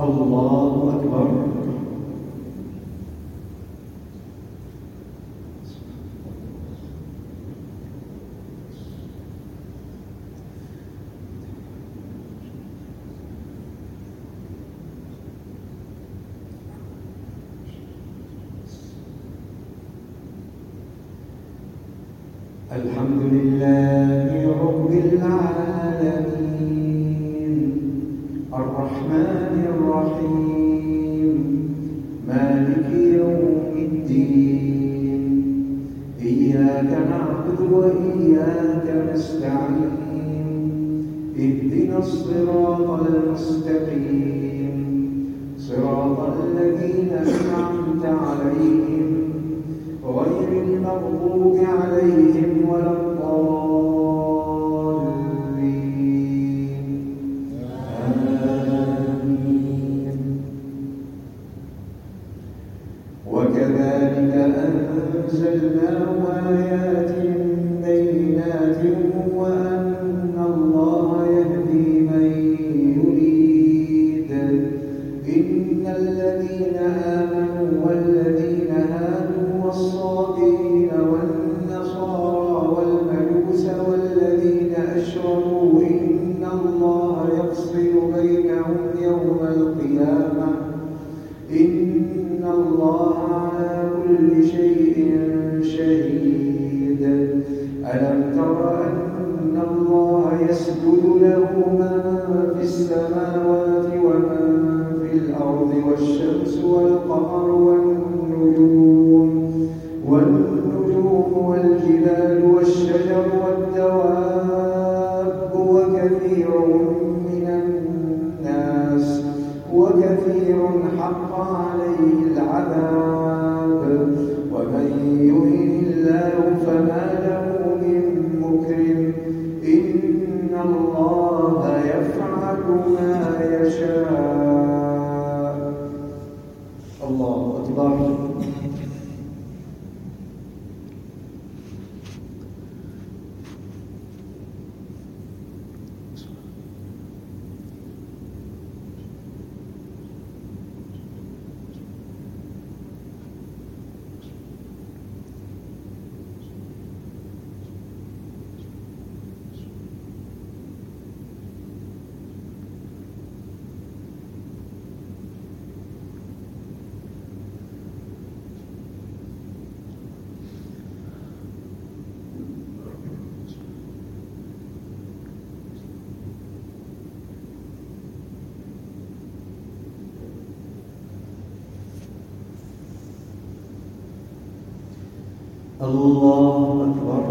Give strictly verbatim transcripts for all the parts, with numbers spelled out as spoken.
الله أكبر. الحمد لله رب العالمين الرحمن الرحيم مالك يوم الدين إياك نعبد وإياك نستعين اهدنا الصراط المستقيم صراط الذين أنعمت عليهم غير المغضوب عليهم ولا الضالين آمين. وكذلك أنزلناه آيات بينات وأن الله يهدي من يريد إن الذين آمنوا والذين هادوا والصابئين والنصارى والمجوس والذين أشركوا إن الله يفصل بينهم يوم القيامة إن الله على كل شيء شهيد. ألم تر أن الله يسجد له من في السماوات ومن في الأرض والشمس والقمر والنجوم والنجوم والجبال والشجر والدواب وكثير من الناس وكثير حق عليه العذاب ومن يهن الله فما له من مكرم إن الله يفعل ما يشاء. الله أكبر. الله أكبر.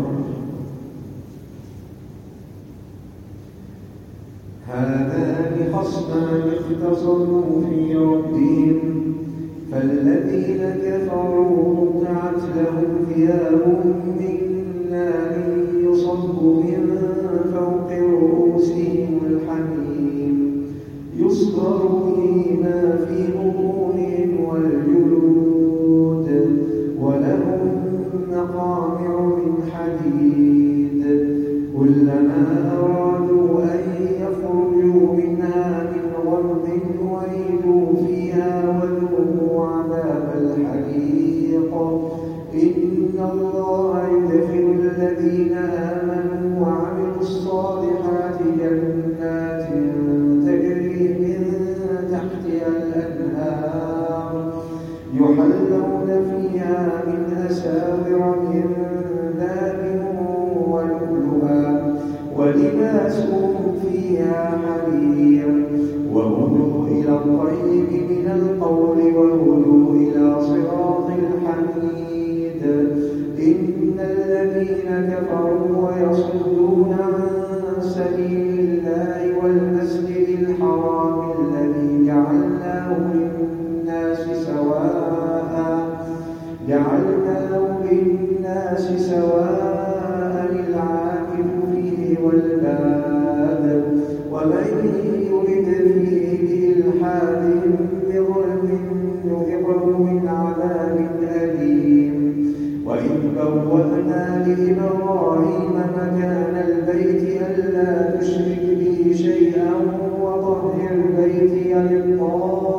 هذان خصمان اختصموا في ربهم فالذين كفروا قطعت لهم ثياب من نار يصب من فوق رؤوسهم الحميم يصهر به ما في بطونهم والجلود ولهم مقامع من حديد كلما أرادوا أن يخرجوا منها من غم أعيدوا فيها وذوقوا عذاب الحريق إن الله يدخل الذين آمنوا وعملوا الصالحات جنات تجري من تحتها الأنهار يحلون فيها من أساور من ذهب ولؤلؤا ولباسهم فيها حرير وهدوا إلى الطيب من القول وهدوا إلى صراط الحميد. إن الذين كفروا ويصدون عن سبيل الله والمسجد الحرام الذي جعلناه للناس سواء جعلناه للناس سواء العاكف فيه والباد ومن يرد فيه بإلحاد بظلم نذقه من عذاب أليم. وإذ بوأنا لإبراهيم مكان البيت ألا تشرك بي شيئا وطهر بيتي للطائفين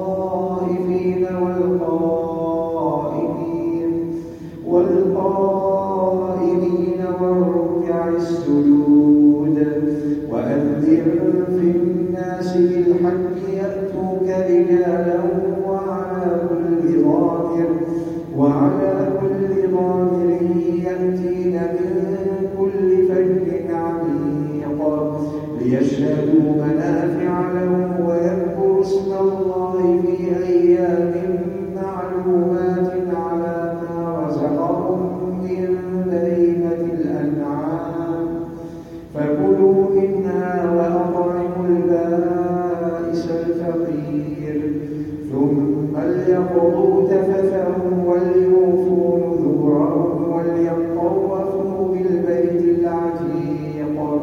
وعلى كل ضامر يأتين من كل فج عميق ليشهدوا منافع لهم ويذكروا اسم الله في أيام معلومات على ما رزقهم من بهيمة الأنعام فكلوا منها وأطعموا البائس الفقير ثم ليقضوا تفثهم وليوفوا نذورهم وليطوفوا بالبيت العتيق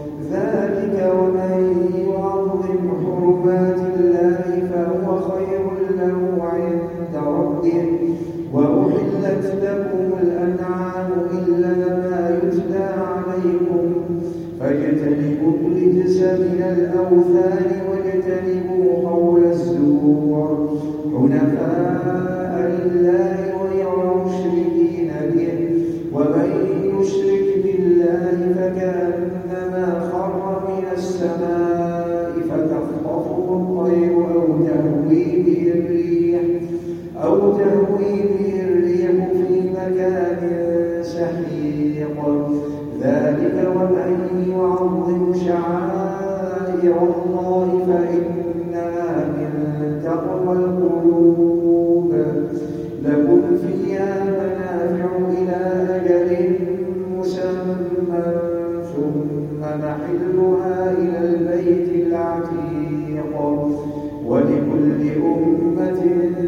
ذلك ومن يعظم حرمات الله فهو خير له عند ربه وأحلت لكم الأنعام إلا ما يتلى عليكم فاجتنبوا الرجس من الأوثان واجتنبوا قول الزور حنفاء لله غير مشركين به ومن يشرك بالله فكأنما خر من السماء فتخطفه الطير أو تهوي به الريح أو تهوي به الريح في مكان سحيق ذلك ومن يعظم شعائر الله فإنها من تقوى القلوب لكم فيها منافع إلى أجل مسمى ثم محلها إلى البيت العتيق ولكل أمة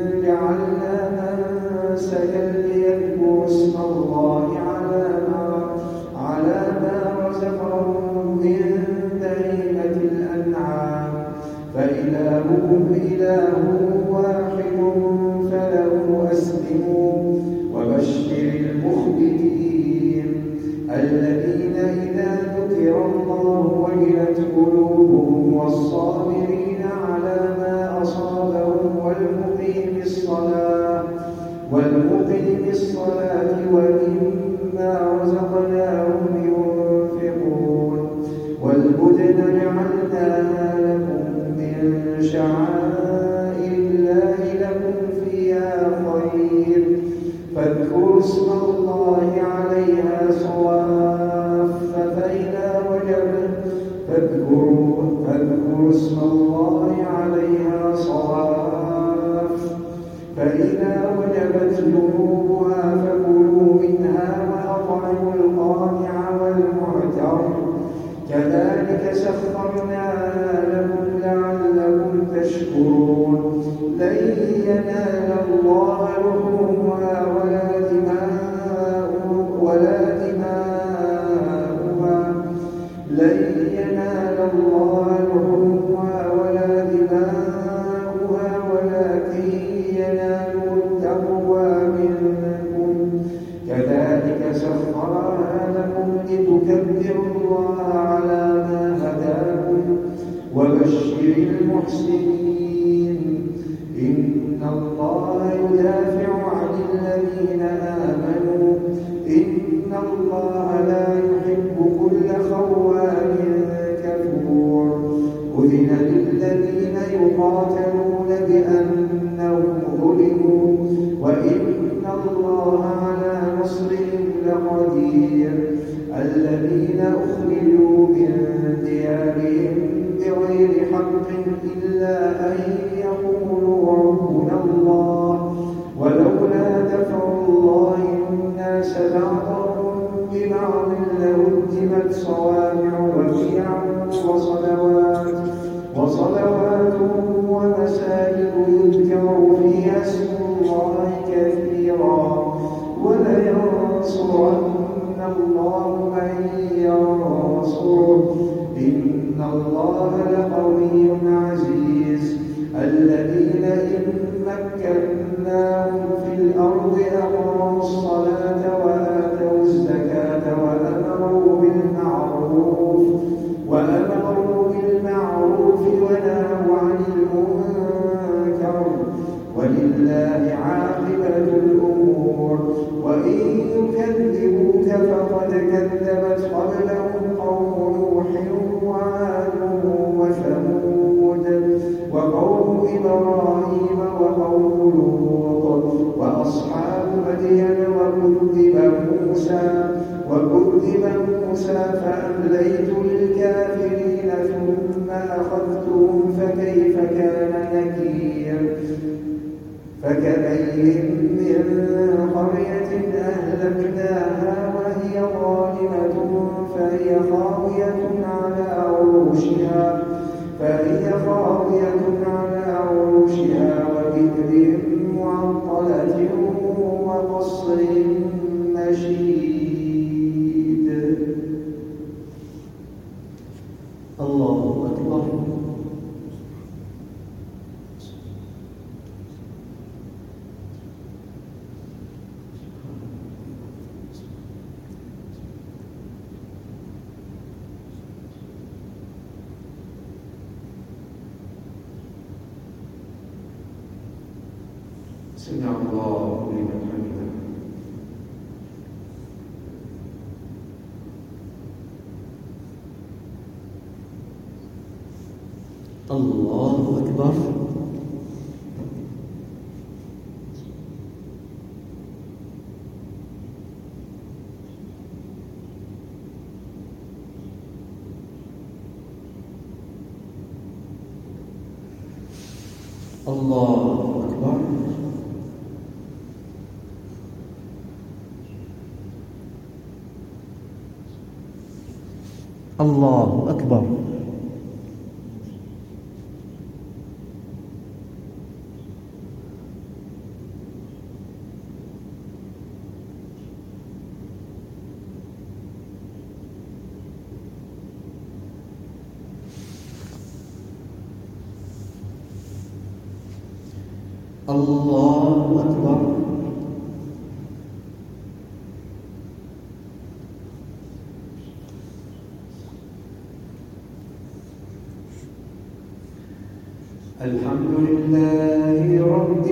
جعلنا منسكا ليذكروا اسم الله على ما على ما رزقهم من بهيمة الأنعام فإلهكم إله واحد فله أسلموا وبشر المخبتين الذين إذا ذكر الله وجلت قلوبهم والصابرين على ما أصابهم والمقيم الصلاة والمقيم الصلاة ومما رزقناهم ينفقون والبدن جعلناها لكم من شعائر الله لكم فيها خير فاذكروا اسم الله عليها صواف فإذا وجبت فاذكروا فاذكروا اسم الله عليها صواف فإذا وجبت جنوبها فكلوا منها وأطعموا القانع والمعتر كذلك سخرناها لكم لعلكم تشكرون لن ينال الله لحومها ولا دماؤها ولا دماؤها لن ينال الله لحومها ولا دماؤها ولكن يناله التقوى منكم كذلك سخرها لكم لتكبروا الله على ما هداكم وبشر المحسنين إن الله يدافع عن الذين آمنوا إن الله لا يحب كل خوان كفور أذن للذين يقاتلون بأنهم ظلموا وإن الله على نصرهم لقدير الذين أخرجوا من ديارهم بغير حق إلا أن يقولوا ربنا الله ولولا دفع الله الناس بعضهم ببعض لهدمت صوامع وبيع وصلوات وصلوات ومساجد يذكر فيها اسم الله كثيرا ولينصرن الله من ينصره إن الله لقوي عزيز الذين إن مكناهم في الأرض أقاموا الصلاة وآتوا الزكاة وأمروا بالمعروف وأمروا بالمعروف ونهوا عن المنكر ولله عاقبة الأمور وإن يكذبوك فقد كذبت قبلهم قوم نوح وعاد وثمود وكذب موسى فأمليت للكافرين ثم أخذتهم فكيف كان نكير فكأين من قرية أهلكناها وهي ظالمة فهي خاوية على عروشها فهي خاوية على عروشها وبئر معطلة وقصر مشيد. الله أكبر. سمع الله لمن حمده. الله أكبر. الله أكبر. الله أكبر. الله أكبر. الحمد لله رب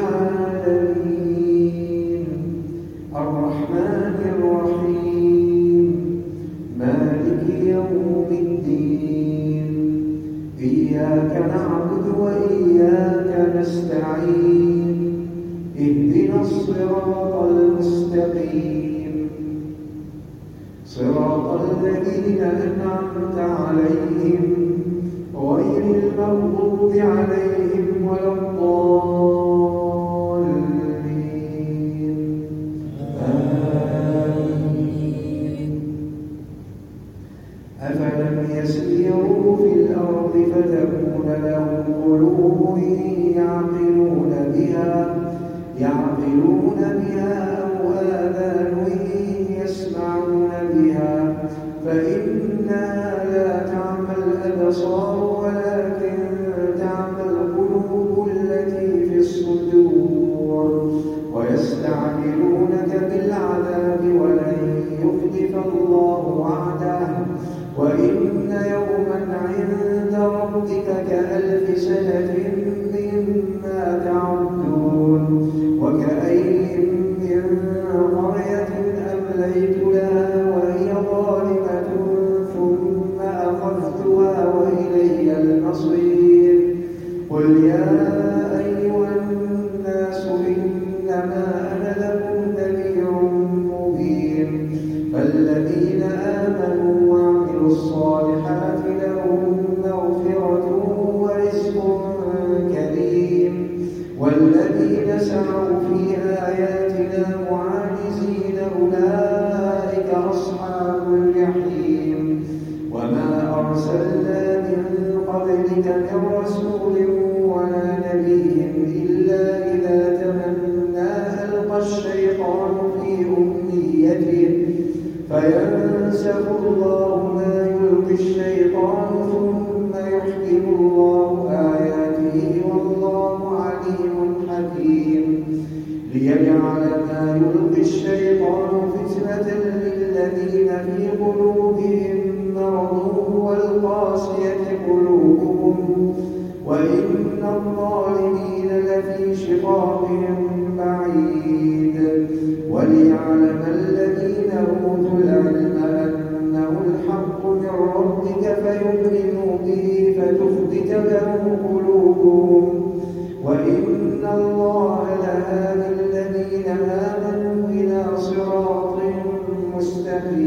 العالمين الرحمن الرحيم مالك يوم الدين إياك نعبد وإياك نستعين اهدنا الصراط المستقيم صراط الذين أنعمت عليهم غير المغضوب عليهم ولا الضالين آمين. أفلم يسيروا في الأرض فتكون لهم قلوب يعقلون بها يعقلون بها أو آذان يسمعون بها فإنها لا تعمى الأبصار ولكن تعمى القلوب التي في الصدور ويستعجلونك بالعذاب ولن يخلف الله وعده وإن يوما عند ربك كألف سنة مما تعدون وكأين من قرية أمليت لها وهي ظالمة ثم أخذتها وإلي المصير قل يا أيها الناس إنما أنا لكم نذير مبين فالذين آمنوا وعملوا الصالحات لهم مغفرة ورزق كريم والذين سعوا في آياتنا معاجزين أولئك أصحاب الجحيم وما أرسلنا من قبلك من رسول ولا نبي إلا إذا تمنى ألقى الشيطان في أمنيته فينسخ الله ما يلقي الشيطان ثم يحكم الله آياته والله عليم حكيم ليجعل ما يلقي الشيطان فتنة للذين في قلوبهم مرض والقاسية قلوبهم وإن الظالمين لفي شقاق بعيد وليعلم الذين أوتوا العلم أنه الحق من ربك فيؤمنوا به فتخبت له قلوبهم وإن الله لهادي الذين آمنوا إلى صراط مستقيم.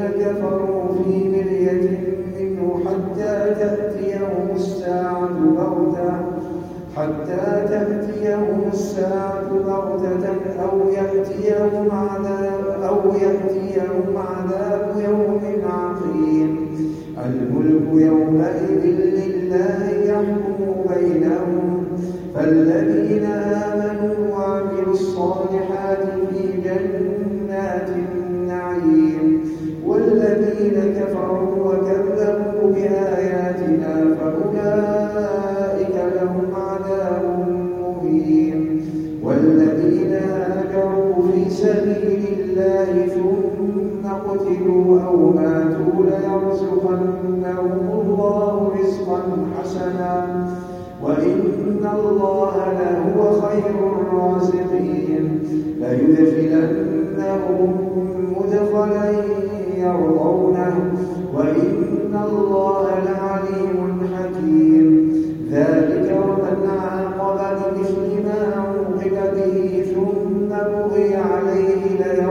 كفروا في مرية منه حتى تأتيهم الساعة بغتة حتى تأتيهم الساعة بغتة أو يأتيهم عذاب أو يأتيهم عذاب يوم عقيم. الملك يومئذ لله يحكم بينهم فالذين آمنوا وعملوا الصالحات في جنات النعيم والذين كفروا وكذبوا بآياتنا فأولئك لهم عذاب مهين. والذين هاجروا في سبيل الله ثم قتلوا أو ماتوا ليرزقنهم الله رزقا حسنا وإن الله لهو خير الرازقين. ليدخلنهم مدخلا يرضونه وإن الله لعليم حكيم. ذلك ومن عاقب بمثل ما عوقب به ثم بغي عليه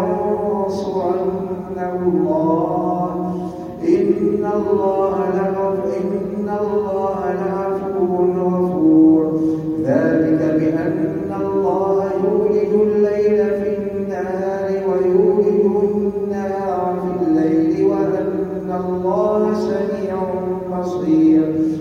لينصرنه الله إن الله إن الله لعفو غفور. ذلك بأن الله يولج الليل في النهار ويولج النهار في الليل وأن الله سميع بصير.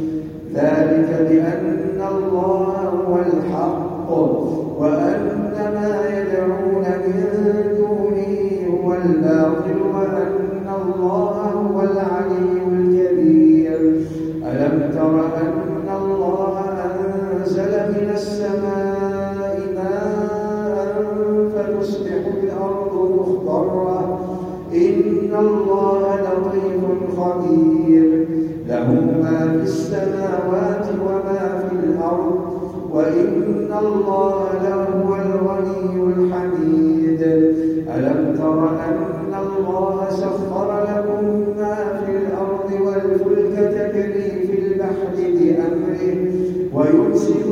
ذلك بأن الله هو الحق وأن ما يدعون من دونه هو الباطل وأن الله هو العلي الكبير. ألم تر أن الله أنزل من السماء ماء فتصبح الأرض مخضرة إن الله لطيف خبير. له ما في السماوات وما في الأرض وإن الله لهو الغني الحميد. ألم تر أن الله سخر لكم ما في الأرض والفلك تجري في البحر بأمره ويمسك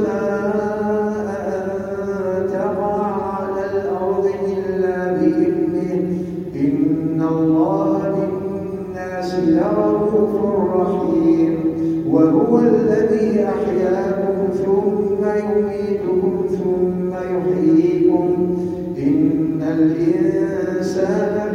السماء أن تقع على الأرض إلا بإذنه إن الله بالناس لرءوف رحيم. وهو الذي أحياكم ثم يميتكم ثم يحييكم إن الإنسان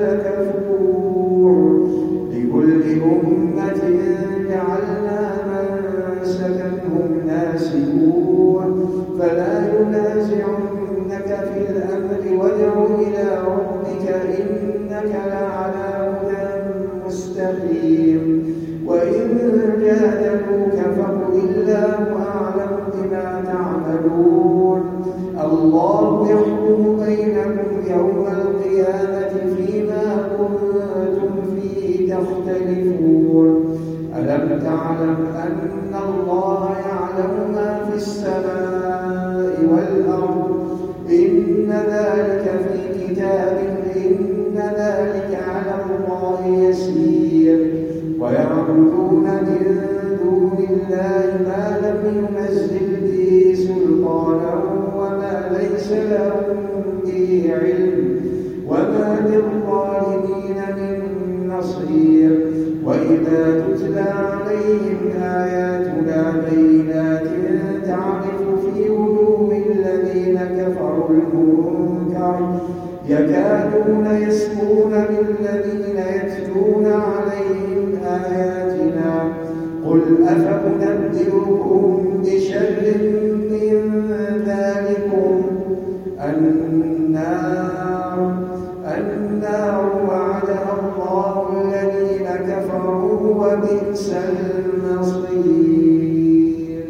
لكفور. لكل أمة جعلنا منسكا هم ناسكوه فلا ينازعنك في الأمر وادع إلى ربك إنك لعلى هدى مستقيم. وإن جادلوك فقل الله أعلم بما تعملون. الله يحكم بينكم يوم القيامة فيما كنتم فيه تختلفون. ألم تعلم أن الله يعلم ما في السماء والأرض إن ذلك في كتاب إن ذلك على الله يسير. ويعبدون من دون الله ما لم ينزل به سلطانا وما ليس لهم به علم وما للظالمين من نصير. وإذا تتلى عليهم آياتنا بينات تعرف في وجوه الذين كفروا المنكر يكادون يسمعون بالذين يتلون عليهم آياتنا قل أفأنبئكم بشر من ذلكم النار النار وعدها الله الذين كفروا وبئس المصير.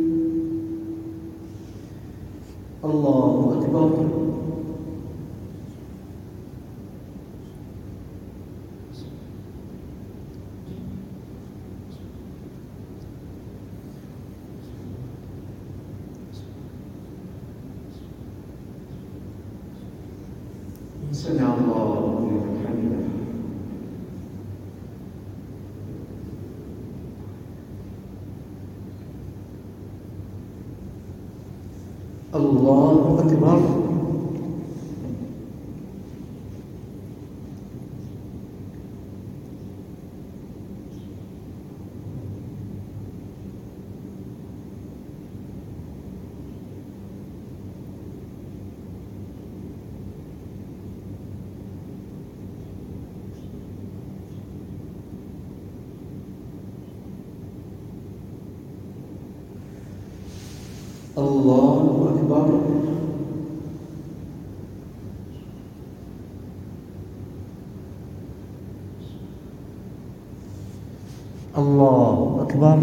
الله أكبر. سمع الله لمن حمده. الله أكبر. الله أكبر. الله أكبر.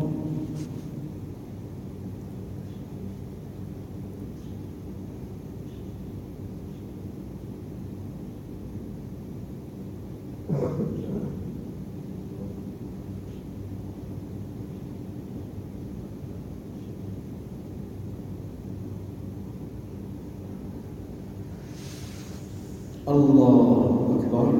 الله أكبر.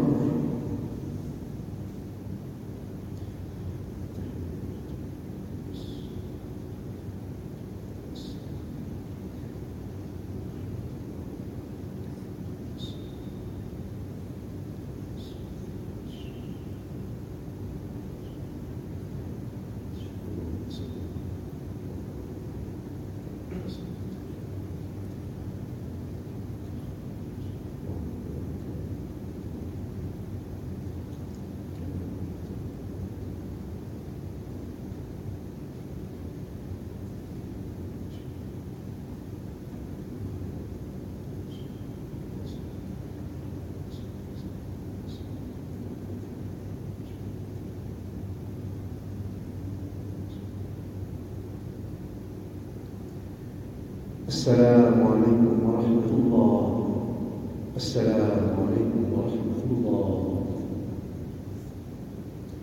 السلام عليكم ورحمة الله. السلام عليكم ورحمة الله.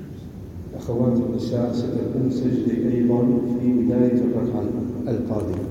أخواتي النساء ستكون سجدة أيضا في بداية الركعة القادمة.